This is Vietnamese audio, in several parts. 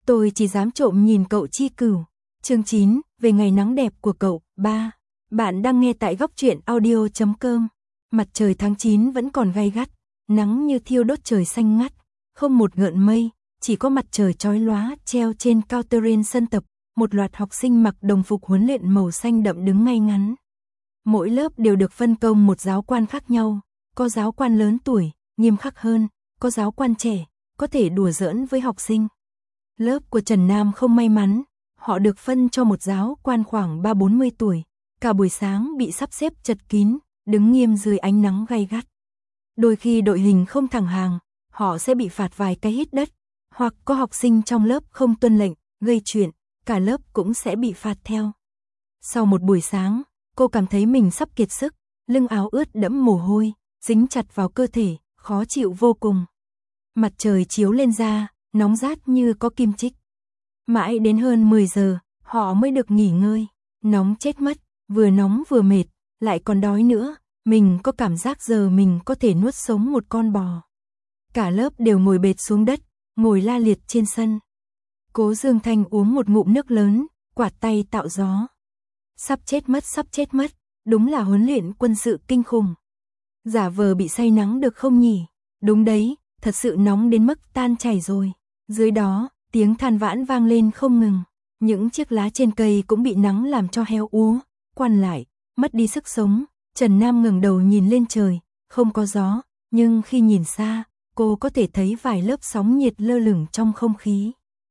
Tôi chỉ dám trộm nhìn cậu Chi Cửu. Chương 9, về ngày nắng đẹp của cậu. 3. Bạn đang nghe tại góc truyện audio.com. Mặt trời tháng 9 vẫn còn gay gắt, nắng như thiêu đốt trời xanh ngắt, không một gợn mây, chỉ có mặt trời chói lóa treo trên cao terrain sân tập, một loạt học sinh mặc đồng phục huấn luyện màu xanh đậm đứng ngay ngắn. Mỗi lớp đều được phân công một giáo quan khác nhau, có giáo quan lớn tuổi, nghiêm khắc hơn, có giáo quan trẻ, có thể đùa giỡn với học sinh. Lớp của Trần Nam không may mắn, họ được phân cho một giáo quan khoảng 30-40 tuổi, cả buổi sáng bị sắp xếp chật kín, đứng nghiêm dưới ánh nắng gay gắt. Đôi khi đội hình không thẳng hàng, họ sẽ bị phạt vài cái hít đất, hoặc có học sinh trong lớp không tuân lệnh, gây chuyện, cả lớp cũng sẽ bị phạt theo. Sau một buổi sáng, cô cảm thấy mình sắp kiệt sức, lưng áo ướt đẫm mồ hôi, dính chặt vào cơ thể, khó chịu vô cùng. Mặt trời chiếu lên da, nóng rát như có kim chích. Mãi đến hơn 10 giờ, họ mới được nghỉ ngơi. Nóng chết mất, vừa nóng vừa mệt, lại còn đói nữa. Mình có cảm giác giờ mình có thể nuốt sống một con bò. Cả lớp đều ngồi bệt xuống đất, ngồi la liệt trên sân. Cố Dương Thanh uống một ngụm nước lớn, quạt tay tạo gió. Sắp chết mất, đúng là huấn luyện quân sự kinh khủng. Giả vờ bị say nắng được không nhỉ? Đúng đấy, thật sự nóng đến mức tan chảy rồi. Dưới đó, tiếng than vãn vang lên không ngừng. Những chiếc lá trên cây cũng bị nắng làm cho héo úa, quằn lại, mất đi sức sống. Trần Nam ngẩng đầu nhìn lên trời, không có gió, nhưng khi nhìn xa, cô có thể thấy vài lớp sóng nhiệt lơ lửng trong không khí.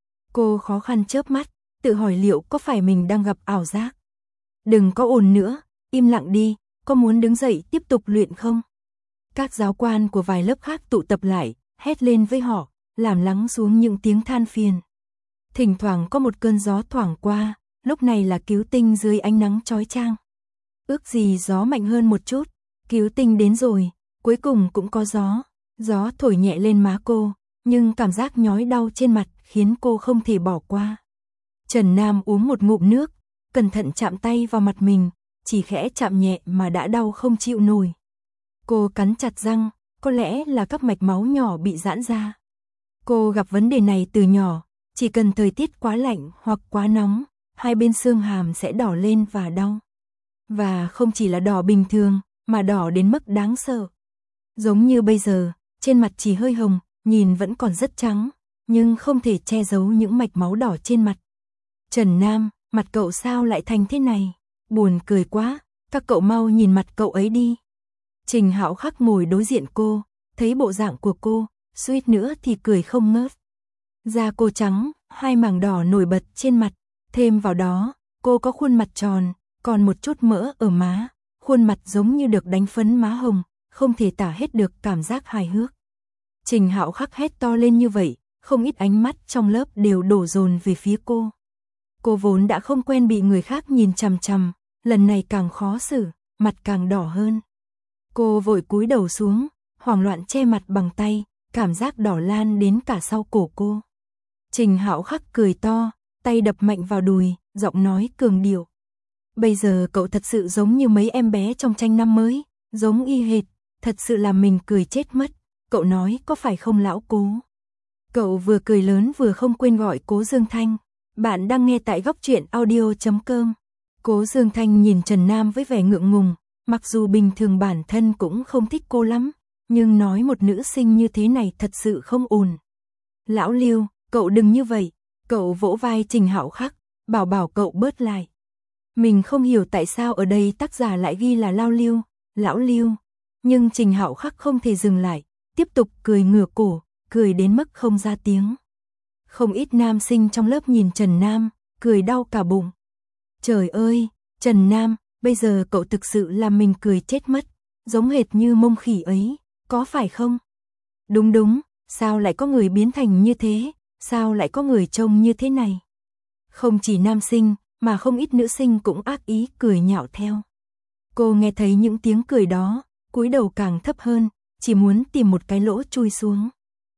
Cô khó khăn chớp mắt, tự hỏi liệu có phải mình đang gặp ảo giác. Đừng có ồn nữa, im lặng đi, có muốn đứng dậy tiếp tục luyện không? Các giáo quan của vài lớp khác tụ tập lại, hét lên với họ, làm lắng xuống những tiếng than phiền. Thỉnh thoảng có một cơn gió thoảng qua, lúc này là Cứu Tinh dưới ánh nắng chói chang. Ước gì gió mạnh hơn một chút, Cứu Tinh đến rồi, cuối cùng cũng có gió. Gió thổi nhẹ lên má cô, nhưng cảm giác nhói đau trên mặt khiến cô không thể bỏ qua. Trần Nam uống một ngụm nước, cẩn thận chạm tay vào mặt mình, chỉ khẽ chạm nhẹ mà đã đau không chịu nổi. Cô cắn chặt răng, có lẽ là các mạch máu nhỏ bị giãn ra. Cô gặp vấn đề này từ nhỏ, chỉ cần thời tiết quá lạnh hoặc quá nóng, hai bên xương hàm sẽ đỏ lên và đau. Và không chỉ là đỏ bình thường, mà đỏ đến mức đáng sợ. Giống như bây giờ, trên mặt chỉ hơi hồng, nhìn vẫn còn rất trắng, nhưng không thể che giấu những mạch máu đỏ trên mặt. Trần Nam, mặt cậu sao lại thành thế này? Buồn cười quá, các cậu mau nhìn mặt cậu ấy đi. Trình Hạo Khắc ngồi đối diện cô, thấy bộ dạng của cô, suýt nữa thì cười không ngớt. Da cô trắng, hai mảng đỏ nổi bật trên mặt, thêm vào đó, cô có khuôn mặt tròn, còn một chút mỡ ở má, khuôn mặt giống như được đánh phấn má hồng, không thể tả hết được cảm giác hài hước. Trình Hạo Khắc hét to lên như vậy, không ít ánh mắt trong lớp đều đổ dồn về phía cô. Cô vốn đã không quen bị người khác nhìn chằm chằm, lần này càng khó xử, mặt càng đỏ hơn. Cô vội cúi đầu xuống, hoảng loạn che mặt bằng tay, cảm giác đỏ lan đến cả sau cổ cô. Trình Hạo Khắc cười to, tay đập mạnh vào đùi, giọng nói cường điệu. Bây giờ cậu thật sự giống như mấy em bé trong tranh năm mới, giống y hệt, thật sự làm mình cười chết mất. Cậu nói có phải không lão Cố? Cậu vừa cười lớn vừa không quên gọi Cố Dương Thanh. Bạn đang nghe tại góc truyện audio.com. Cố Dương Thanh nhìn Trần Nam với vẻ ngượng ngùng, mặc dù bình thường bản thân cũng không thích cô lắm, nhưng nói một nữ sinh như thế này thật sự không ổn. Lão Lưu, cậu đừng như vậy. Cậu vỗ vai Trình Hạo Khắc, bảo cậu bớt lại. Mình không hiểu tại sao ở đây tác giả lại ghi là Lão Lưu, nhưng Trình Hạo Khắc không thể dừng lại, tiếp tục cười ngửa cổ, cười đến mức không ra tiếng. Không ít nam sinh trong lớp nhìn Trần Nam, cười đau cả bụng. Trời ơi, Trần Nam, bây giờ cậu thực sự làm mình cười chết mất, giống hệt như mông khỉ ấy, có phải không? Đúng, sao lại có người biến thành như thế, sao lại có người trông như thế này? Không chỉ nam sinh, mà không ít nữ sinh cũng ác ý cười nhạo theo. Cô nghe thấy những tiếng cười đó, cúi đầu càng thấp hơn, chỉ muốn tìm một cái lỗ chui xuống.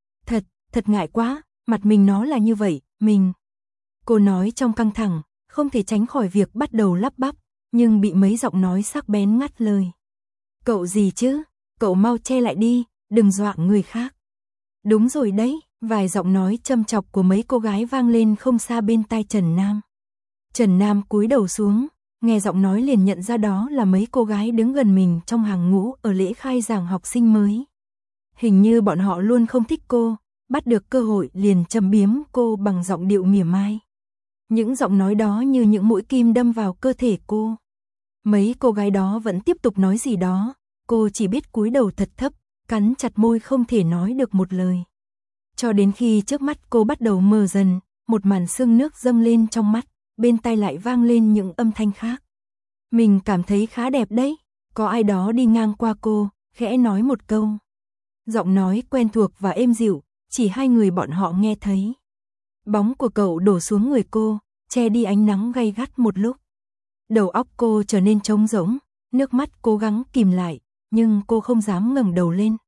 Thật ngại quá, mặt mình nó là như vậy, mình. Cô nói trong căng thẳng, không thể tránh khỏi việc bắt đầu lắp bắp, nhưng bị mấy giọng nói sắc bén ngắt lời. Cậu gì chứ, cậu mau che lại đi, đừng dọa người khác. Đúng rồi đấy, Vài giọng nói châm chọc của mấy cô gái vang lên không xa bên tai Trần Nam. Trần Nam cúi đầu xuống, nghe giọng nói liền nhận ra đó là mấy cô gái đứng gần mình trong hàng ngũ ở lễ khai giảng học sinh mới. Hình như bọn họ luôn không thích cô, bắt được cơ hội liền châm biếm cô bằng giọng điệu mỉa mai. Những giọng nói đó như những mũi kim đâm vào cơ thể cô. Mấy cô gái đó vẫn tiếp tục nói gì đó, cô chỉ biết cúi đầu thật thấp, cắn chặt môi không thể nói được một lời. Cho đến khi trước mắt cô bắt đầu mờ dần, một màn sương nước dâng lên trong mắt, bên tai lại vang lên những âm thanh khác. Mình cảm thấy khá đẹp đấy, có ai đó đi ngang qua cô, khẽ nói một câu. Giọng nói quen thuộc và êm dịu, chỉ hai người bọn họ nghe thấy. Bóng của cậu đổ xuống người cô, che đi ánh nắng gay gắt một lúc. Đầu óc cô trở nên trống rỗng, nước mắt cố gắng kìm lại, nhưng cô không dám ngẩng đầu lên.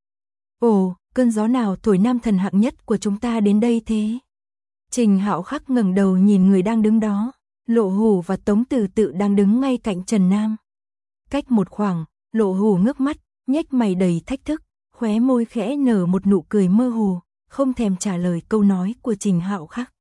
Ồ, cơn gió nào thổi nam thần hạng nhất của chúng ta đến đây thế? Trình Hạo Khắc ngẩng đầu nhìn người đang đứng đó, Lộ Hủ và Tống Từ Tự đang đứng ngay cạnh Trần Nam. Cách một khoảng, Lộ Hủ ngước mắt, nhếch mày đầy thách thức, khóe môi khẽ nở một nụ cười mơ hồ, không thèm trả lời câu nói của Trình Hạo Khắc.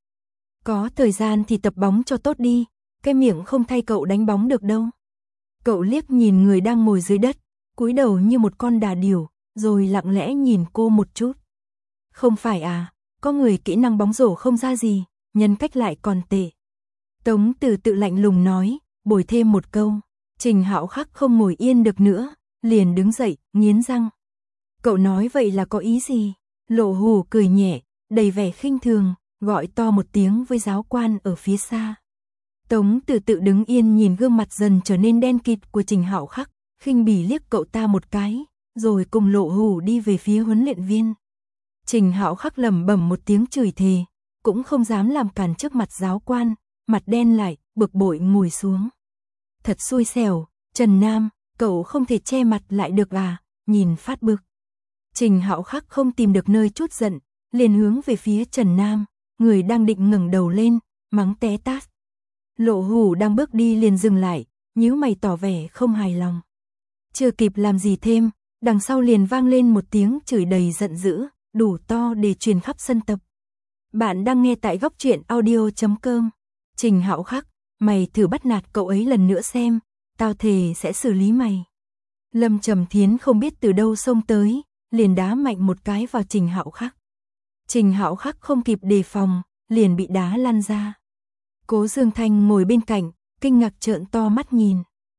Có thời gian thì tập bóng cho tốt đi, cái miệng không thay cậu đánh bóng được đâu. Cậu liếc nhìn người đang ngồi dưới đất, cúi đầu như một con đà điểu, rồi lặng lẽ nhìn cô một chút. Không phải à, có người kỹ năng bóng rổ không ra gì, nhân cách lại còn tệ. Tống Từ Tự lạnh lùng nói, bồi thêm một câu. Trình Hạo Khắc không ngồi yên được nữa, liền đứng dậy, nghiến răng. Cậu nói vậy là có ý gì? Lộ Hủ cười nhẹ, đầy vẻ khinh thường, gọi to một tiếng với giáo quan ở phía xa. Tống Từ Tự đứng yên nhìn gương mặt dần trở nên đen kịt của Trình Hạo Khắc, khinh bỉ liếc cậu ta một cái, rồi cùng Lộ Hủ đi về phía huấn luyện viên. Trình Hạo Khắc lẩm bẩm một tiếng chửi thề, cũng không dám làm cản trước mặt giáo quan, mặt đen lại, bực bội ngồi xuống. Thật xui xẻo, Trần Nam, cậu không thể che mặt lại được à, nhìn phát bực. Trình Hạo Khắc không tìm được nơi trút giận, liền hướng về phía Trần Nam, người đang định ngẩng đầu lên, mắng té tát. Lộ Hủ đang bước đi liền dừng lại, nhíu mày tỏ vẻ không hài lòng. Chưa kịp làm gì thêm, đằng sau liền vang lên một tiếng chửi đầy giận dữ, đủ to để truyền khắp sân tập. Bạn đang nghe tại góc truyện audio.com. Trình Hạo Khắc, mày thử bắt nạt cậu ấy lần nữa xem, tao thề sẽ xử lý mày. Lâm Trầm Thiến không biết từ đâu xông tới, liền đá mạnh một cái vào Trình Hạo Khắc. Trình Hạo Khắc không kịp đề phòng, liền bị đá lăn ra. Cố Dương Thanh ngồi bên cạnh, kinh ngạc trợn to mắt nhìn.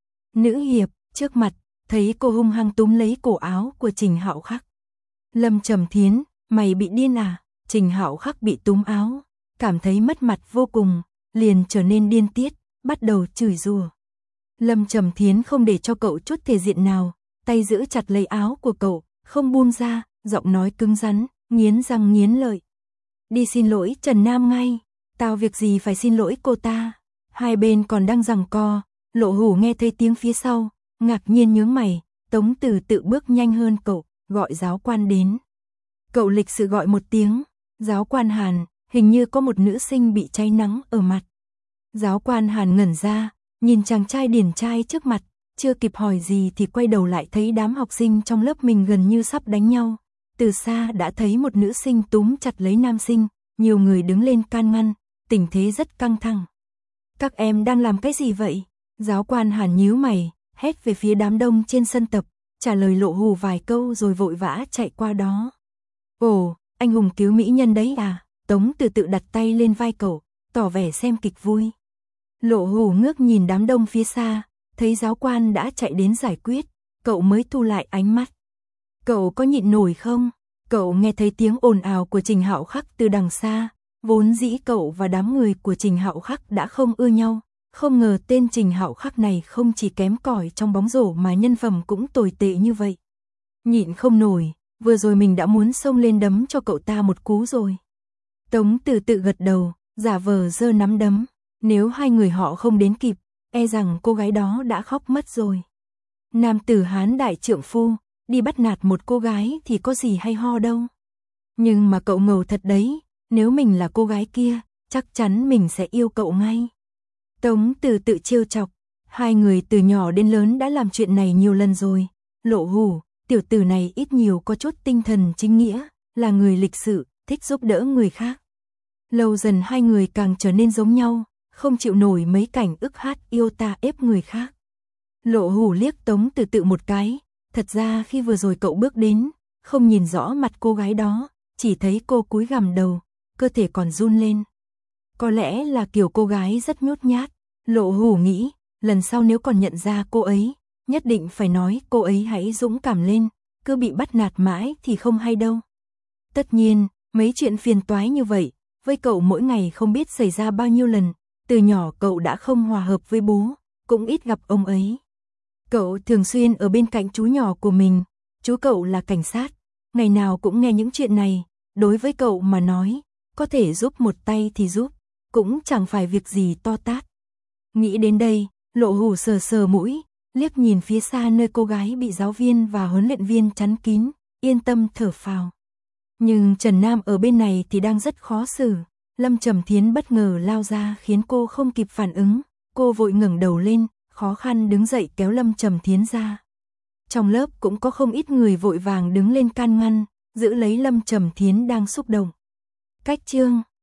Nữ hiệp, trước mặt, thấy cô hung hăng túm lấy cổ áo của Trình Hạo Khắc. Lâm Trầm Thiến, mày bị điên à? Trình Hạo Khắc bị túm áo, cảm thấy mất mặt vô cùng, liền trở nên điên tiết, bắt đầu chửi rủa. Lâm Trầm Thiến không để cho cậu chút thể diện nào, tay giữ chặt lấy áo của cậu, không buông ra, giọng nói cứng rắn, nghiến răng nghiến lợi. Đi xin lỗi Trần Nam ngay, tao việc gì phải xin lỗi cô ta. Hai bên còn đang giằng co, Lộ Hủ nghe thấy tiếng phía sau, ngạc nhiên nhướng mày, Tống Từ Tự bước nhanh hơn cậu, gọi giáo quan đến. Cậu lịch sự gọi một tiếng, giáo quan Hàn, hình như có một nữ sinh bị cháy nắng ở mặt. Giáo quan Hàn ngẩn ra, nhìn chàng trai điển trai trước mặt, chưa kịp hỏi gì thì quay đầu lại thấy đám học sinh trong lớp mình gần như sắp đánh nhau. Từ xa đã thấy một nữ sinh túm chặt lấy nam sinh, nhiều người đứng lên can ngăn, tình thế rất căng thẳng. Các em đang làm cái gì vậy? Giáo quan Hàn nhíu mày, hét về phía đám đông trên sân tập, trả lời Lộ Hủ vài câu rồi vội vã chạy qua đó. Ồ, anh hùng cứu mỹ nhân đấy à? Tống Từ Tự đặt tay lên vai cậu, tỏ vẻ xem kịch vui. Lộ Hủ ngước nhìn đám đông phía xa, thấy giáo quan đã chạy đến giải quyết, cậu mới thu lại ánh mắt. Cậu có nhịn nổi không? Cậu nghe thấy tiếng ồn ào của Trình Hạo Khắc từ đằng xa, vốn dĩ cậu và đám người của Trình Hạo Khắc đã không ưa nhau, không ngờ tên Trình Hạo Khắc này không chỉ kém cỏi trong bóng rổ mà nhân phẩm cũng tồi tệ như vậy. Nhịn không nổi, vừa rồi mình đã muốn xông lên đấm cho cậu ta một cú rồi. Tống Từ Tự gật đầu, giả vờ giơ nắm đấm, nếu hai người họ không đến kịp, e rằng cô gái đó đã khóc mất rồi. Nam tử Hán đại trượng phu, đi bắt nạt một cô gái thì có gì hay ho đâu. Nhưng mà cậu ngầu thật đấy, nếu mình là cô gái kia, chắc chắn mình sẽ yêu cậu ngay. Tống Từ Tự trêu chọc, hai người từ nhỏ đến lớn đã làm chuyện này nhiều lần rồi. Lộ Hủ, tiểu tử này ít nhiều có chút tinh thần chính nghĩa, là người lịch sự, thích giúp đỡ người khác. Lâu dần hai người càng trở nên giống nhau, không chịu nổi mấy cảnh ức hát yêu ta ép người khác. Lộ Hủ liếc Tống Từ Tự một cái, thật ra khi vừa rồi cậu bước đến, không nhìn rõ mặt cô gái đó, chỉ thấy cô cúi gằm đầu, cơ thể còn run lên. Có lẽ là kiểu cô gái rất nhút nhát, Lộ Hủ nghĩ, lần sau nếu còn nhận ra cô ấy, nhất định phải nói cô ấy hãy dũng cảm lên, cứ bị bắt nạt mãi thì không hay đâu. Tất nhiên, mấy chuyện phiền toái như vậy, với cậu mỗi ngày không biết xảy ra bao nhiêu lần, từ nhỏ cậu đã không hòa hợp với bố, cũng ít gặp ông ấy. Cậu thường xuyên ở bên cạnh chú nhỏ của mình, chú cậu là cảnh sát, ngày nào cũng nghe những chuyện này, đối với cậu mà nói, có thể giúp một tay thì giúp, cũng chẳng phải việc gì to tát. Nghĩ đến đây, Lộ Hủ sờ sờ mũi, liếc nhìn phía xa nơi cô gái bị giáo viên và huấn luyện viên chắn kín, yên tâm thở phào. Nhưng Trần Nam ở bên này thì đang rất khó xử, Lâm Trầm Thiến bất ngờ lao ra khiến cô không kịp phản ứng, cô vội ngẩng đầu lên, khó khăn đứng dậy kéo Lâm Trầm Thiến ra. Trong lớp cũng có không ít người vội vàng đứng lên can ngăn, giữ lấy Lâm Trầm Thiến đang xúc động. Cách chương